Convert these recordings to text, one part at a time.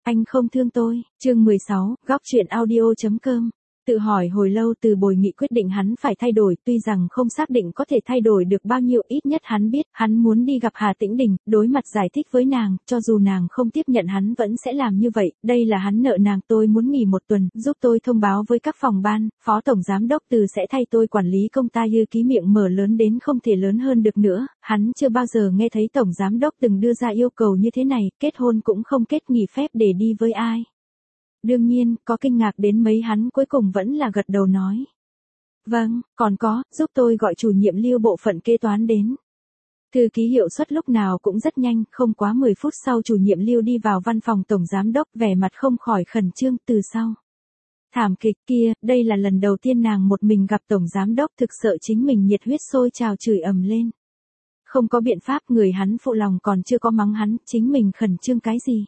anh không thương tôi. Chương 16, góc truyện audio.com. Tự hỏi hồi lâu Từ Bồi Nghị quyết định hắn phải thay đổi, tuy rằng không xác định có thể thay đổi được bao nhiêu, ít nhất hắn biết, hắn muốn đi gặp Hà Tĩnh Đình, đối mặt giải thích với nàng, cho dù nàng không tiếp nhận hắn vẫn sẽ làm như vậy, đây là hắn nợ nàng. Tôi muốn nghỉ một tuần, giúp tôi thông báo với các phòng ban, phó tổng giám đốc Từ sẽ thay tôi quản lý công ta. Dư Ký miệng mở lớn đến không thể lớn hơn được nữa, hắn chưa bao giờ nghe thấy tổng giám đốc từng đưa ra yêu cầu như thế này, kết hôn cũng không kết, nghỉ phép để đi với ai. Đương nhiên, có kinh ngạc đến mấy hắn cuối cùng vẫn là gật đầu nói. Vâng, còn có, giúp tôi gọi chủ nhiệm Lưu bộ phận kế toán đến. Thư ký hiệu suất lúc nào cũng rất nhanh, không quá 10 phút sau chủ nhiệm Lưu đi vào văn phòng tổng giám đốc, vẻ mặt không khỏi khẩn trương. Từ sau thảm kịch kia, đây là lần đầu tiên nàng một mình gặp tổng giám đốc, thực sợ chính mình nhiệt huyết sôi trào chửi ầm lên. Không có biện pháp, người hắn phụ lòng còn chưa có mắng hắn, chính mình khẩn trương cái gì.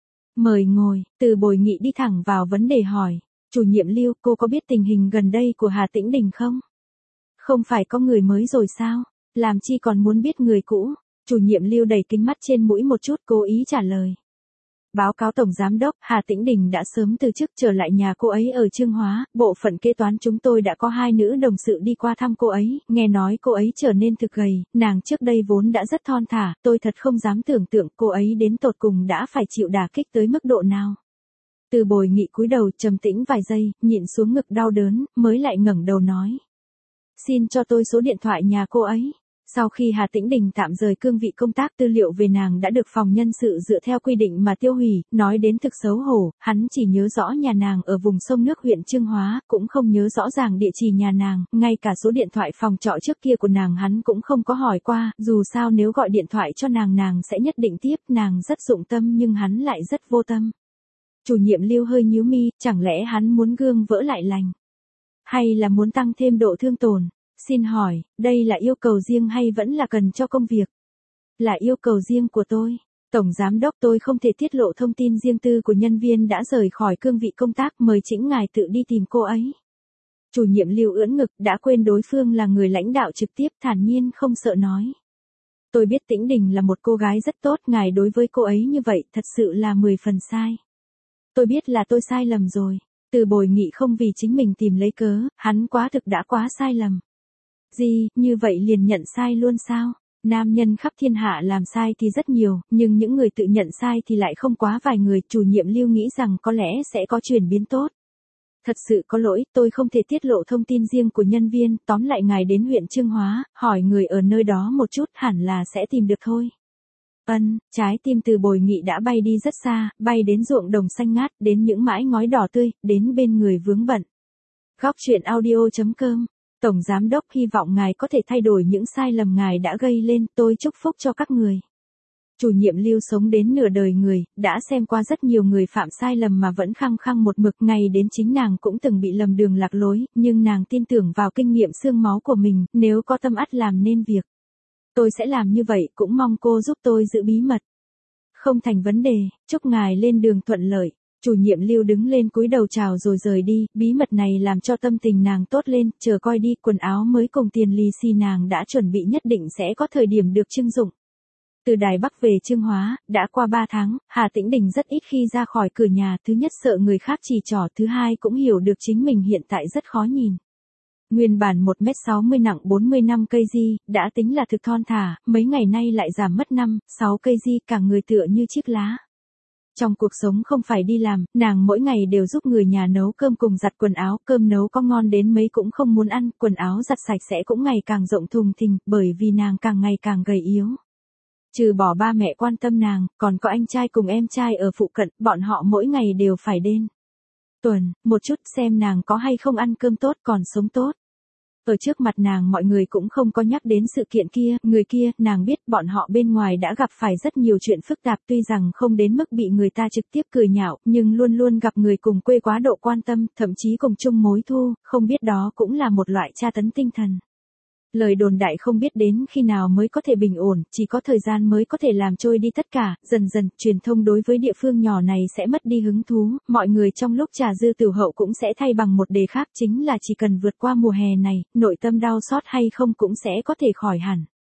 Mời ngồi. Từ Bồi Nghị đi thẳng vào vấn đề hỏi. Chủ nhiệm Lưu, cô có biết tình hình gần đây của Hà Tĩnh Đình không? Không phải có người mới rồi sao? Làm chi còn muốn biết người cũ? Chủ nhiệm Lưu đẩy kính mắt trên mũi một chút, cố ý trả lời. Báo cáo tổng giám đốc, Hà Tĩnh Đình đã sớm từ chức trở lại nhà cô ấy ở Chương Hóa, bộ phận kế toán chúng tôi đã có 2 nữ đồng sự đi qua thăm cô ấy, nghe nói cô ấy trở nên thực gầy, nàng trước đây vốn đã rất thon thả, tôi thật không dám tưởng tượng cô ấy đến tột cùng đã phải chịu đả kích tới mức độ nào. Từ Bồi Nghị cúi đầu trầm tĩnh vài giây, nhịn xuống ngực đau đớn, mới lại ngẩng đầu nói. Xin cho tôi số điện thoại nhà cô ấy. Sau khi Hà Tĩnh Đình tạm rời cương vị công tác, tư liệu về nàng đã được phòng nhân sự dựa theo quy định mà tiêu hủy, nói đến thực xấu hổ, hắn chỉ nhớ rõ nhà nàng ở vùng sông nước huyện Chương Hóa, cũng không nhớ rõ ràng địa chỉ nhà nàng, ngay cả số điện thoại phòng trọ trước kia của nàng hắn cũng không có hỏi qua, dù sao nếu gọi điện thoại cho nàng sẽ nhất định tiếp, nàng rất dụng tâm nhưng hắn lại rất vô tâm. Chủ nhiệm Lưu hơi nhíu mi, chẳng lẽ hắn muốn gương vỡ lại lành? Hay là muốn tăng thêm độ thương tổn? Xin hỏi, đây là yêu cầu riêng hay vẫn là cần cho công việc? Là yêu cầu riêng của tôi. Tổng giám đốc, tôi không thể tiết lộ thông tin riêng tư của nhân viên đã rời khỏi cương vị công tác, mời chính ngài tự đi tìm cô ấy. Chủ nhiệm Lưu ưỡn ngực, đã quên đối phương là người lãnh đạo trực tiếp, thản nhiên không sợ nói. Tôi biết Tĩnh Đình là một cô gái rất tốt, ngài đối với cô ấy như vậy thật sự là 10 phần sai. Tôi biết là tôi sai lầm rồi. Từ Bồi Nghị không vì chính mình tìm lấy cớ, hắn quá thực đã quá sai lầm. Gì, như vậy liền nhận sai luôn sao? Nam nhân khắp thiên hạ làm sai thì rất nhiều, nhưng những người tự nhận sai thì lại không quá vài người. Chủ nhiệm Lưu nghĩ rằng có lẽ sẽ có chuyển biến tốt. Thật sự có lỗi, tôi không thể tiết lộ thông tin riêng của nhân viên, tóm lại ngài đến huyện Chương Hóa, hỏi người ở nơi đó một chút hẳn là sẽ tìm được thôi. Trái tim Từ Bồi Nghị đã bay đi rất xa, bay đến ruộng đồng xanh ngát, đến những mãi ngói đỏ tươi, đến bên người vướng bận. Góc truyện audio.com. Tổng giám đốc, hy vọng ngài có thể thay đổi những sai lầm ngài đã gây lên, tôi chúc phúc cho các người. Chủ nhiệm Lưu sống đến nửa đời người, đã xem qua rất nhiều người phạm sai lầm mà vẫn khăng khăng một mực, ngay đến chính nàng cũng từng bị lầm đường lạc lối, nhưng nàng tin tưởng vào kinh nghiệm xương máu của mình, nếu có tâm ắt làm nên việc. Tôi sẽ làm như vậy, cũng mong cô giúp tôi giữ bí mật. Không thành vấn đề, chúc ngài lên đường thuận lợi. Chủ nhiệm Lưu đứng lên cúi đầu chào rồi rời đi, bí mật này làm cho tâm tình nàng tốt lên, chờ coi đi, quần áo mới cùng tiền lì xì nàng đã chuẩn bị nhất định sẽ có thời điểm được trưng dụng. Từ Đài Bắc về Chương Hóa, đã qua 3 tháng, Hà Tĩnh Đình rất ít khi ra khỏi cửa nhà, thứ nhất sợ người khác chỉ trỏ, thứ hai cũng hiểu được chính mình hiện tại rất khó nhìn. Nguyên bản 1m60 nặng 45 kg, đã tính là thực thon thả, mấy ngày nay lại giảm mất 5-6 kg, cả người tựa như chiếc lá. Trong cuộc sống không phải đi làm, nàng mỗi ngày đều giúp người nhà nấu cơm cùng giặt quần áo, cơm nấu có ngon đến mấy cũng không muốn ăn, quần áo giặt sạch sẽ cũng ngày càng rộng thùng thình, bởi vì nàng càng ngày càng gầy yếu. Trừ bỏ ba mẹ quan tâm nàng, còn có anh trai cùng em trai ở phụ cận, bọn họ mỗi ngày đều phải đến tuần, một chút xem nàng có hay không ăn cơm tốt còn sống tốt. Ở trước mặt nàng mọi người cũng không có nhắc đến sự kiện kia, người kia, nàng biết bọn họ bên ngoài đã gặp phải rất nhiều chuyện phức tạp, tuy rằng không đến mức bị người ta trực tiếp cười nhạo, nhưng luôn luôn gặp người cùng quê quá độ quan tâm, thậm chí cùng chung mối thù, không biết đó cũng là một loại tra tấn tinh thần. Lời đồn đại không biết đến khi nào mới có thể bình ổn, chỉ có thời gian mới có thể làm trôi đi tất cả, dần dần, truyền thông đối với địa phương nhỏ này sẽ mất đi hứng thú, mọi người trong lúc trà dư tiểu hậu cũng sẽ thay bằng một đề khác, chính là chỉ cần vượt qua mùa hè này, nội tâm đau xót hay không cũng sẽ có thể khỏi hẳn.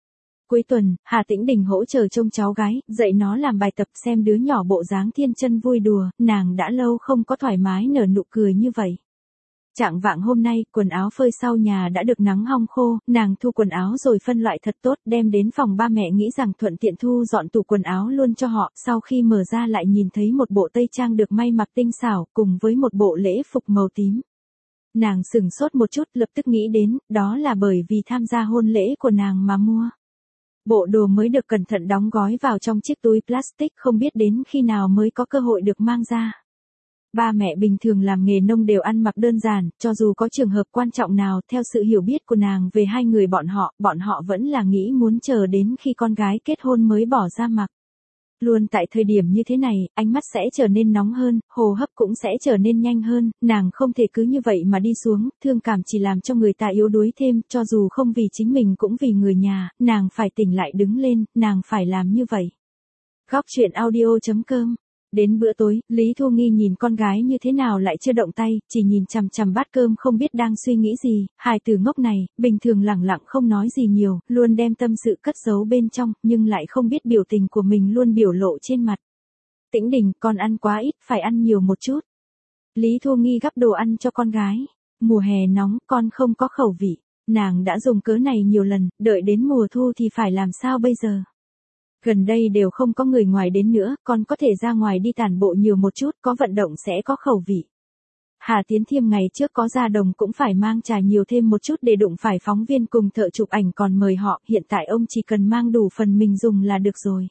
Cuối tuần, Hà Tĩnh Đình hỗ trợ trông cháu gái, dạy nó làm bài tập, xem đứa nhỏ bộ dáng thiên chân vui đùa, nàng đã lâu không có thoải mái nở nụ cười như vậy. Trạng vạng hôm nay, quần áo phơi sau nhà đã được nắng hong khô, nàng thu quần áo rồi phân loại thật tốt, đem đến phòng ba mẹ nghĩ rằng thuận tiện thu dọn tủ quần áo luôn cho họ, sau khi mở ra lại nhìn thấy một bộ tây trang được may mặc tinh xảo, cùng với một bộ lễ phục màu tím. Nàng sửng sốt một chút, lập tức nghĩ đến, đó là bởi vì tham gia hôn lễ của nàng mà mua. Bộ đồ mới được cẩn thận đóng gói vào trong chiếc túi plastic, không biết đến khi nào mới có cơ hội được mang ra. Ba mẹ bình thường làm nghề nông đều ăn mặc đơn giản, cho dù có trường hợp quan trọng nào, theo sự hiểu biết của nàng về hai người bọn họ vẫn là nghĩ muốn chờ đến khi con gái kết hôn mới bỏ ra mặc. Luôn tại thời điểm như thế này, ánh mắt sẽ trở nên nóng hơn, hô hấp cũng sẽ trở nên nhanh hơn, nàng không thể cứ như vậy mà đi xuống, thương cảm chỉ làm cho người ta yếu đuối thêm, cho dù không vì chính mình cũng vì người nhà, nàng phải tỉnh lại đứng lên, nàng phải làm như vậy. Góc truyện audio.com. Đến bữa tối, Lý Thu Nghi nhìn con gái như thế nào lại chưa động tay, chỉ nhìn chằm chằm bát cơm không biết đang suy nghĩ gì, hài tử ngốc này, bình thường lẳng lặng không nói gì nhiều, luôn đem tâm sự cất giấu bên trong, nhưng lại không biết biểu tình của mình luôn biểu lộ trên mặt. Tĩnh Đình, con ăn quá ít, phải ăn nhiều một chút. Lý Thu Nghi gắp đồ ăn cho con gái. Mùa hè nóng, con không có khẩu vị. Nàng đã dùng cớ này nhiều lần, đợi đến mùa thu thì phải làm sao bây giờ? Gần đây đều không có người ngoài đến nữa, con có thể ra ngoài đi tản bộ nhiều một chút, có vận động sẽ có khẩu vị. Hà Tiến Thiêm ngày trước có ra đồng cũng phải mang trà nhiều thêm một chút để đụng phải phóng viên cùng thợ chụp ảnh còn mời họ, hiện tại ông chỉ cần mang đủ phần mình dùng là được rồi.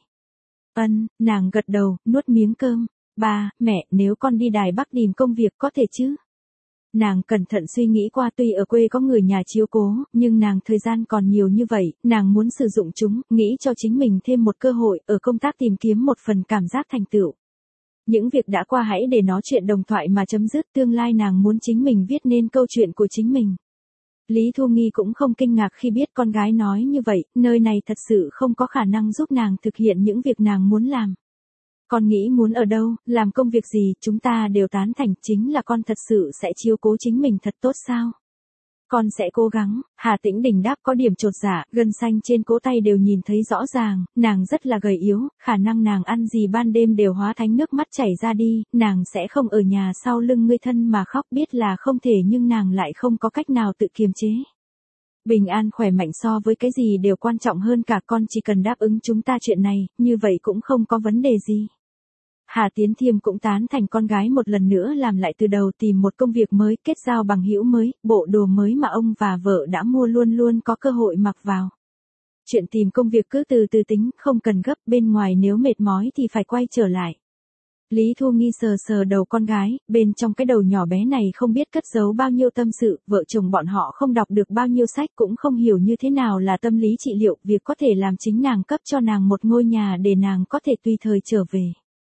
Nàng gật đầu, nuốt miếng cơm. Ba, mẹ, nếu con đi Đài Bắc tìm công việc có thể chứ? Nàng cẩn thận suy nghĩ qua, tuy ở quê có người nhà chiếu cố, nhưng nàng thời gian còn nhiều như vậy, nàng muốn sử dụng chúng, nghĩ cho chính mình thêm một cơ hội, ở công tác tìm kiếm một phần cảm giác thành tựu. Những việc đã qua hãy để nó chuyện đồng thoại mà chấm dứt, tương lai nàng muốn chính mình viết nên câu chuyện của chính mình. Lý Thu Nghi cũng không kinh ngạc khi biết con gái nói như vậy, nơi này thật sự không có khả năng giúp nàng thực hiện những việc nàng muốn làm. Con nghĩ muốn ở đâu, làm công việc gì, chúng ta đều tán thành, chính là con thật sự sẽ chiếu cố chính mình thật tốt sao? Con sẽ cố gắng. Hà Tĩnh Đình đáp có điểm chột dạ, gân xanh trên cổ tay đều nhìn thấy rõ ràng, nàng rất là gầy yếu, khả năng nàng ăn gì ban đêm đều hóa thành nước mắt chảy ra đi, nàng sẽ không ở nhà sau lưng người thân mà khóc, biết là không thể nhưng nàng lại không có cách nào tự kiềm chế. Bình an khỏe mạnh so với cái gì đều quan trọng hơn cả, con chỉ cần đáp ứng chúng ta chuyện này, như vậy cũng không có vấn đề gì. Hà Tiến Thiêm cũng tán thành con gái một lần nữa làm lại từ đầu, tìm một công việc mới, kết giao bằng hữu mới, bộ đồ mới mà ông và vợ đã mua luôn luôn có cơ hội mặc vào. Chuyện tìm công việc cứ từ từ tính, không cần gấp, bên ngoài nếu mệt mỏi thì phải quay trở lại. Lý Thu Nghi sờ sờ đầu con gái, bên trong cái đầu nhỏ bé này không biết cất giấu bao nhiêu tâm sự, vợ chồng bọn họ không đọc được bao nhiêu sách, cũng không hiểu như thế nào là tâm lý trị liệu, việc có thể làm chính nàng cấp cho nàng một ngôi nhà để nàng có thể tùy thời trở về.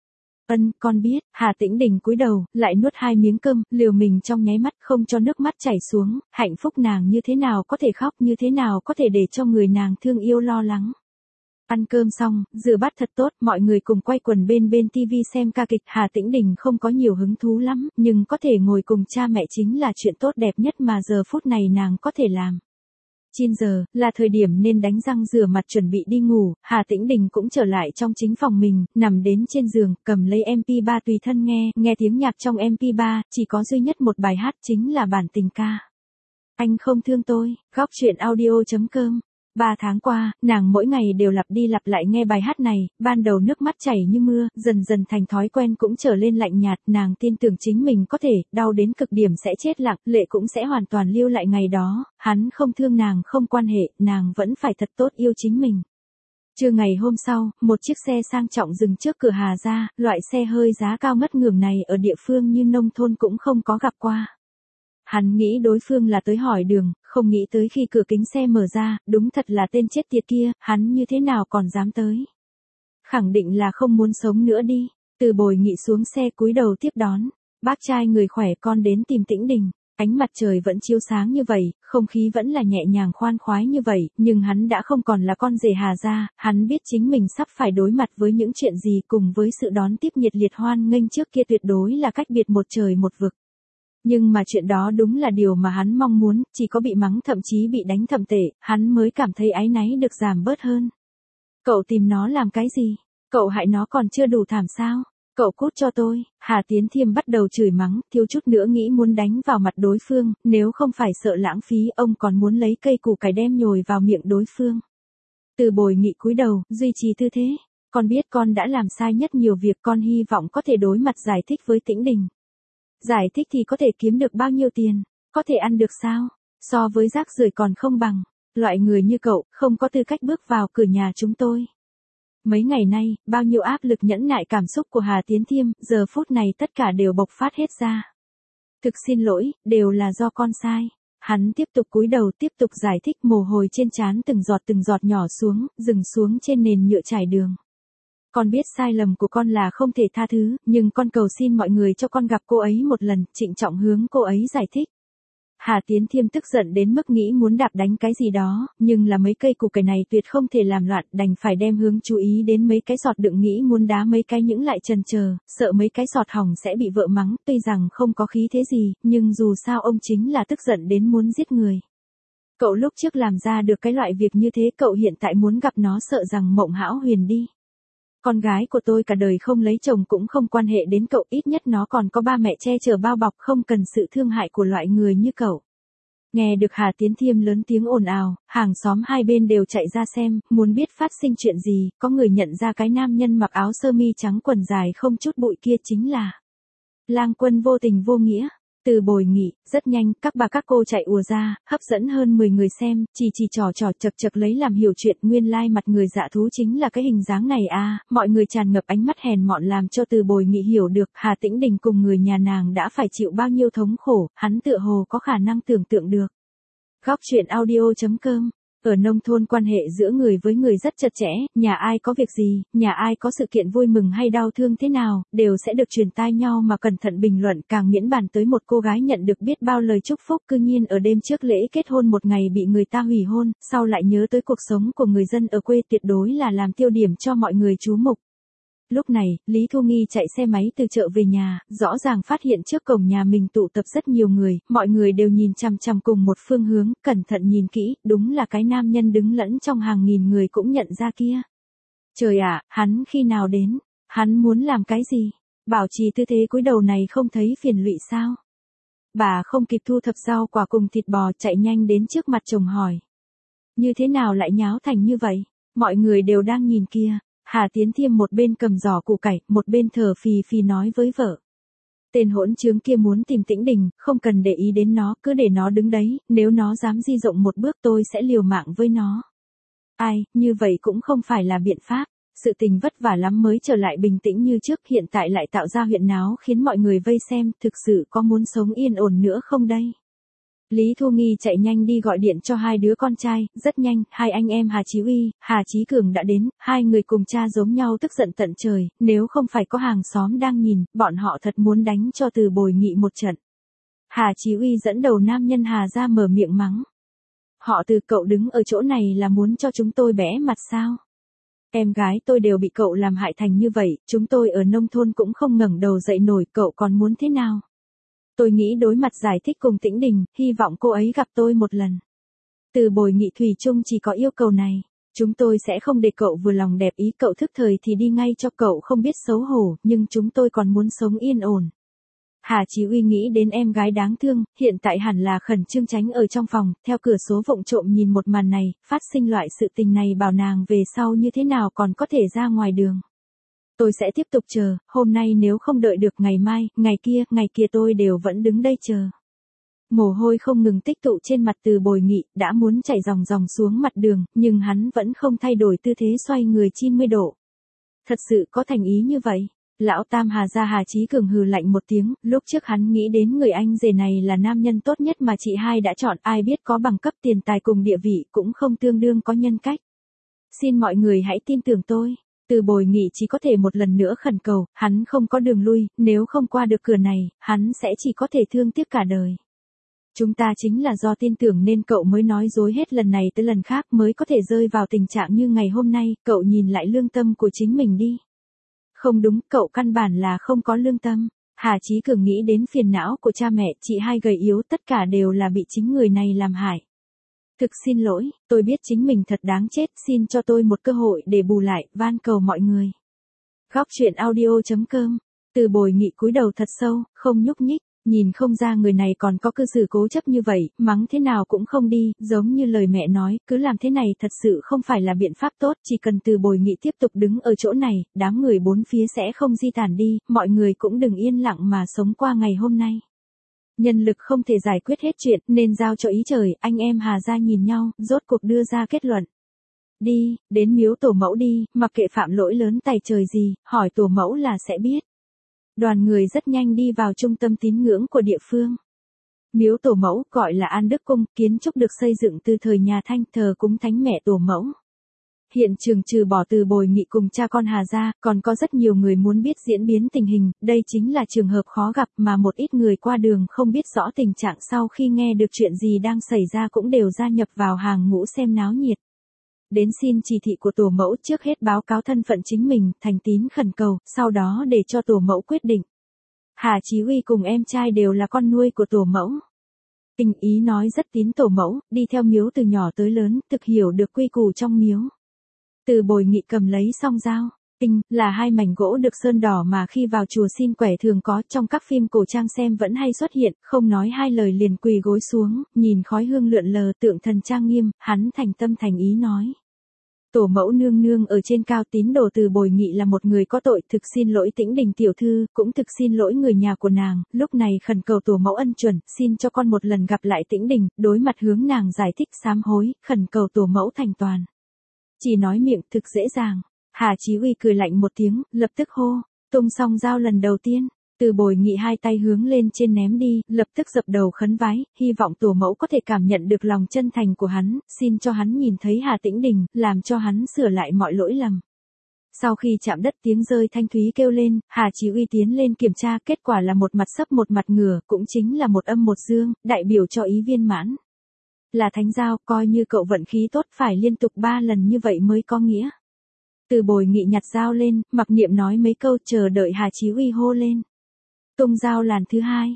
Con biết. Hà Tĩnh Đình cúi đầu, lại nuốt 2 miếng cơm, liều mình trong nháy mắt không cho nước mắt chảy xuống, hạnh phúc nàng như thế nào có thể khóc, như thế nào có thể để cho người nàng thương yêu lo lắng. Ăn cơm xong, rửa bát thật tốt, mọi người cùng quay quần bên TV xem ca kịch. Hà Tĩnh Đình không có nhiều hứng thú lắm, nhưng có thể ngồi cùng cha mẹ chính là chuyện tốt đẹp nhất mà giờ phút này nàng có thể làm. 9 giờ, là thời điểm nên đánh răng rửa mặt chuẩn bị đi ngủ, Hà Tĩnh Đình cũng trở lại trong chính phòng mình, nằm đến trên giường, cầm lấy MP3 tùy thân nghe tiếng nhạc trong MP3, chỉ có duy nhất một bài hát chính là bản tình ca. Anh không thương tôi, góc truyện audio.com. 3 tháng qua, nàng mỗi ngày đều lặp đi lặp lại nghe bài hát này, ban đầu nước mắt chảy như mưa, dần dần thành thói quen cũng trở lên lạnh nhạt, nàng tin tưởng chính mình có thể, đau đến cực điểm sẽ chết lặng, lệ cũng sẽ hoàn toàn lưu lại ngày đó, hắn không thương nàng không quan hệ, nàng vẫn phải thật tốt yêu chính mình. Trưa ngày hôm sau, một chiếc xe sang trọng dừng trước cửa Hà gia, loại xe hơi giá cao ngất ngưởng này ở địa phương như nông thôn cũng không có gặp qua. Hắn nghĩ đối phương là tới hỏi đường, không nghĩ tới khi cửa kính xe mở ra, đúng thật là tên chết tiệt kia, hắn như thế nào còn dám tới. Khẳng định là không muốn sống nữa đi. Từ Bồi Nghị xuống xe cúi đầu tiếp đón. Bác trai người khỏe, con đến tìm Tĩnh Đình. Ánh mặt trời vẫn chiếu sáng như vậy, không khí vẫn là nhẹ nhàng khoan khoái như vậy, nhưng hắn đã không còn là con rể Hà gia, hắn biết chính mình sắp phải đối mặt với những chuyện gì, cùng với sự đón tiếp nhiệt liệt hoan nghênh trước kia tuyệt đối là cách biệt một trời một vực. Nhưng mà chuyện đó đúng là điều mà hắn mong muốn, chỉ có bị mắng thậm chí bị đánh thậm tệ, hắn mới cảm thấy áy náy được giảm bớt hơn. Cậu tìm nó làm cái gì? Cậu hại nó còn chưa đủ thảm sao? Cậu cút cho tôi. Hà Tiến Thiêm bắt đầu chửi mắng, thiếu chút nữa nghĩ muốn đánh vào mặt đối phương, nếu không phải sợ lãng phí ông còn muốn lấy cây củ cải đem nhồi vào miệng đối phương. Từ Bồi Nghị cúi đầu, duy trì tư thế. Con biết con đã làm sai nhất nhiều việc, con hy vọng có thể đối mặt giải thích với Tĩnh Đình. Giải thích thì có thể kiếm được bao nhiêu tiền? Có thể ăn được sao? So với rác rưởi còn không bằng. Loại người như cậu, không có tư cách bước vào cửa nhà chúng tôi. Mấy ngày nay, bao nhiêu áp lực nhẫn nại cảm xúc của Hà Tiến Thiêm, giờ phút này tất cả đều bộc phát hết ra. Thực xin lỗi, đều là do con sai. Hắn tiếp tục cúi đầu tiếp tục giải thích, mồ hôi trên trán từng giọt nhỏ xuống, dừng xuống trên nền nhựa trải đường. Con biết sai lầm của con là không thể tha thứ, nhưng con cầu xin mọi người cho con gặp cô ấy một lần, trịnh trọng hướng cô ấy giải thích. Hà Tiến Thiêm tức giận đến mức nghĩ muốn đạp đánh cái gì đó, nhưng là mấy cây củ cải này tuyệt không thể làm loạn, đành phải đem hướng chú ý đến mấy cái sọt đựng, nghĩ muốn đá mấy cái những lại chần chờ, sợ mấy cái sọt hỏng sẽ bị vợ mắng, tuy rằng không có khí thế gì, nhưng dù sao ông chính là tức giận đến muốn giết người. Cậu lúc trước làm ra được cái loại việc như thế, cậu hiện tại muốn gặp nó sợ rằng mộng hão huyền đi. Con gái của tôi cả đời không lấy chồng cũng không quan hệ đến cậu, ít nhất nó còn có ba mẹ che chở bao bọc, không cần sự thương hại của loại người như cậu. Nghe được Hà Tiến Thiêm lớn tiếng ồn ào, hàng xóm hai bên đều chạy ra xem, muốn biết phát sinh chuyện gì, có người nhận ra cái nam nhân mặc áo sơ mi trắng quần dài không chút bụi kia chính là Lang Quân vô tình vô nghĩa. Từ Bồi Nghị, rất nhanh, các bà các cô chạy ùa ra, hấp dẫn hơn 10 người xem, chỉ trò chật chật lấy làm hiểu chuyện, nguyên lai mặt người dạ thú chính là cái hình dáng này à, mọi người tràn ngập ánh mắt hèn mọn làm cho Từ Bồi Nghị hiểu được, Hà Tĩnh Đình cùng người nhà nàng đã phải chịu bao nhiêu thống khổ, hắn tựa hồ có khả năng tưởng tượng được. Góc truyện audio.com. Ở nông thôn quan hệ giữa người với người rất chặt chẽ, nhà ai có việc gì, nhà ai có sự kiện vui mừng hay đau thương thế nào, đều sẽ được truyền tai nhau mà cẩn thận bình luận, càng miễn bàn tới một cô gái nhận được biết bao lời chúc phúc, cư nhiên ở đêm trước lễ kết hôn một ngày bị người ta hủy hôn, sau lại nhớ tới cuộc sống của người dân ở quê, tuyệt đối là làm tiêu điểm cho mọi người chú mục. Lúc này, Lý Thu Nghi chạy xe máy từ chợ về nhà, rõ ràng phát hiện trước cổng nhà mình tụ tập rất nhiều người, mọi người đều nhìn chằm chằm cùng một phương hướng, cẩn thận nhìn kỹ, đúng là cái nam nhân đứng lẫn trong hàng nghìn người cũng nhận ra kia. Trời ạ, hắn khi nào đến? Hắn muốn làm cái gì? Bảo trì tư thế cúi đầu này không thấy phiền lụy sao? Bà không kịp thu thập rau quả cùng thịt bò, chạy nhanh đến trước mặt chồng hỏi. Như thế nào lại nháo thành như vậy? Mọi người đều đang nhìn kia. Hà Tiến Thiêm một bên cầm giỏ củ cải, một bên thở phì phì nói với vợ. Tên hỗn trướng kia muốn tìm Tĩnh Đình, không cần để ý đến nó, cứ để nó đứng đấy, nếu nó dám di động một bước tôi sẽ liều mạng với nó. Ai, như vậy cũng không phải là biện pháp, sự tình vất vả lắm mới trở lại bình tĩnh như trước, hiện tại lại tạo ra huyễn náo khiến mọi người vây xem, thực sự có muốn sống yên ổn nữa không đây? Lý Thu Nghi chạy nhanh đi gọi điện cho hai đứa con trai, rất nhanh, hai anh em Hà Chí Uy, Hà Chí Cường đã đến, hai người cùng cha giống nhau tức giận tận trời, nếu không phải có hàng xóm đang nhìn, bọn họ thật muốn đánh cho Từ Bồi Nghị một trận. Hà Chí Uy dẫn đầu nam nhân Hà ra mở miệng mắng. Họ Từ, cậu đứng ở chỗ này là muốn cho chúng tôi bẽ mặt sao? Em gái tôi đều bị cậu làm hại thành như vậy, chúng tôi ở nông thôn cũng không ngẩng đầu dậy nổi, cậu còn muốn thế nào? Tôi nghĩ đối mặt giải thích cùng Tĩnh Đình, hy vọng cô ấy gặp tôi một lần. Từ Bồi Nghị thủy chung chỉ có yêu cầu này. Chúng tôi sẽ không để cậu vừa lòng đẹp ý, cậu thức thời thì đi ngay cho cậu không biết xấu hổ, nhưng chúng tôi còn muốn sống yên ổn. Hà Chí Uy nghĩ đến em gái đáng thương, hiện tại hẳn là khẩn trương tránh ở trong phòng, theo cửa số vụng trộm nhìn một màn này, phát sinh loại sự tình này bảo nàng về sau như thế nào còn có thể ra ngoài đường. Tôi sẽ tiếp tục chờ, hôm nay nếu không đợi được ngày mai, ngày kia tôi đều vẫn đứng đây chờ. Mồ hôi không ngừng tích tụ trên mặt Từ Bồi Nghị, đã muốn chảy ròng xuống mặt đường, nhưng hắn vẫn không thay đổi tư thế xoay người 90 độ. Thật sự có thành ý như vậy. Lão Tam Hà ra Hà Chí Cường hừ lạnh một tiếng, lúc trước hắn nghĩ đến người anh rể này là nam nhân tốt nhất mà chị hai đã chọn, ai biết có bằng cấp tiền tài cùng địa vị cũng không tương đương có nhân cách. Xin mọi người hãy tin tưởng tôi. Từ Bồi Nghị chỉ có thể một lần nữa khẩn cầu, hắn không có đường lui, nếu không qua được cửa này, hắn sẽ chỉ có thể thương tiếc cả đời. Chúng ta chính là do tin tưởng nên cậu mới nói dối hết lần này tới lần khác mới có thể rơi vào tình trạng như ngày hôm nay, cậu nhìn lại lương tâm của chính mình đi. Không đúng, cậu căn bản là không có lương tâm. Hà Chí Cường nghĩ đến phiền não của cha mẹ, chị hai gầy yếu, tất cả đều là bị chính người này làm hại. Thực xin lỗi, tôi biết chính mình thật đáng chết, xin cho tôi một cơ hội để bù lại, van cầu mọi người. Góc chuyện audio.com. Từ Bồi Nghị cúi đầu thật sâu, không nhúc nhích, nhìn không ra người này còn có cư xử cố chấp như vậy, mắng thế nào cũng không đi, giống như lời mẹ nói, cứ làm thế này thật sự không phải là biện pháp tốt, chỉ cần Từ Bồi Nghị tiếp tục đứng ở chỗ này, đám người bốn phía sẽ không di tản đi, mọi người cũng đừng yên lặng mà sống qua ngày hôm nay. Nhân lực không thể giải quyết hết chuyện, nên giao cho ý trời, anh em Hà gia nhìn nhau, rốt cuộc đưa ra kết luận. Đi, đến miếu tổ mẫu đi, mặc kệ phạm lỗi lớn tày trời gì, hỏi tổ mẫu là sẽ biết. Đoàn người rất nhanh đi vào trung tâm tín ngưỡng của địa phương. Miếu tổ mẫu, gọi là An Đức Cung, kiến trúc được xây dựng từ thời nhà Thanh, thờ cúng thánh mẹ tổ mẫu. Hiện trường trừ bỏ Từ Bồi Nghị cùng cha con Hà gia, còn có rất nhiều người muốn biết diễn biến tình hình, đây chính là trường hợp khó gặp mà một ít người qua đường không biết rõ tình trạng sau khi nghe được chuyện gì đang xảy ra cũng đều gia nhập vào hàng ngũ xem náo nhiệt. Đến xin chỉ thị của tổ mẫu, trước hết báo cáo thân phận chính mình, thành tín khẩn cầu, sau đó để cho tổ mẫu quyết định. Hà Chí Uy cùng em trai đều là con nuôi của tổ mẫu. Tình ý nói rất tín tổ mẫu, đi theo miếu từ nhỏ tới lớn, thực hiểu được quy củ trong miếu. Từ Bồi Nghị cầm lấy song dao. Tinh là hai mảnh gỗ được sơn đỏ mà khi vào chùa xin quẻ thường có, trong các phim cổ trang xem vẫn hay xuất hiện, không nói hai lời liền quỳ gối xuống, nhìn khói hương lượn lờ, tượng thần trang nghiêm, hắn thành tâm thành ý nói. Tổ mẫu nương nương ở trên cao, tín đồ Từ Bồi Nghị là một người có tội, thực xin lỗi Tĩnh Đình tiểu thư, cũng thực xin lỗi người nhà của nàng, lúc này khẩn cầu tổ mẫu ân chuẩn, xin cho con một lần gặp lại Tĩnh Đình, đối mặt hướng nàng giải thích sám hối, khẩn cầu tổ mẫu thành toàn. Chỉ nói miệng thực dễ dàng. Hà Chí Uy cười lạnh một tiếng, lập tức hô, tung song dao lần đầu tiên. Từ Bồi Nghị hai tay hướng lên trên ném đi, lập tức dập đầu khấn vái, hy vọng tổ mẫu có thể cảm nhận được lòng chân thành của hắn, xin cho hắn nhìn thấy Hà Tĩnh Đình, làm cho hắn sửa lại mọi lỗi lầm. Sau khi chạm đất tiếng rơi thanh thúy kêu lên, Hà Chí Uy tiến lên kiểm tra, kết quả là một mặt sấp một mặt ngửa, cũng chính là một âm một dương, đại biểu cho ý viên mãn. Là thánh giao, coi như cậu vận khí tốt, phải liên tục 3 lần như vậy mới có nghĩa. Từ Bồi Nghị nhặt dao lên, mặc niệm nói mấy câu, chờ đợi Hà Chí Uy hô lên. Tung dao làn thứ hai.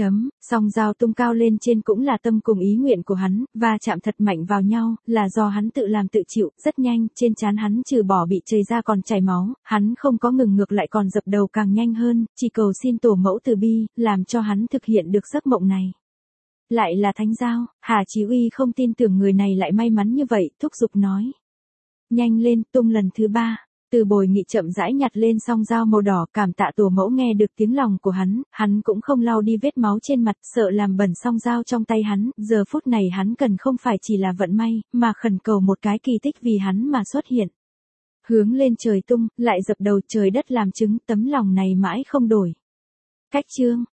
Song dao tung cao lên trên cũng là tâm cùng ý nguyện của hắn, và chạm thật mạnh vào nhau, là do hắn tự làm tự chịu, rất nhanh, trên trán hắn trừ bỏ bị chảy ra còn chảy máu, hắn không có ngừng ngược lại còn dập đầu càng nhanh hơn, chỉ cầu xin tổ mẫu từ bi, làm cho hắn thực hiện được giấc mộng này. Lại là thánh giao, Hà Chí Uy không tin tưởng người này lại may mắn như vậy, thúc giục nói. Nhanh lên, tung lần thứ 3. Từ Bồi Nghị chậm rãi nhặt lên song dao màu đỏ, cảm tạ tổ mẫu nghe được tiếng lòng của hắn cũng không lau đi vết máu trên mặt, sợ làm bẩn song dao trong tay hắn, giờ phút này hắn cần không phải chỉ là vận may, mà khẩn cầu một cái kỳ tích vì hắn mà xuất hiện. Hướng lên trời tung, lại dập đầu, trời đất làm chứng, tấm lòng này mãi không đổi. Cách chương.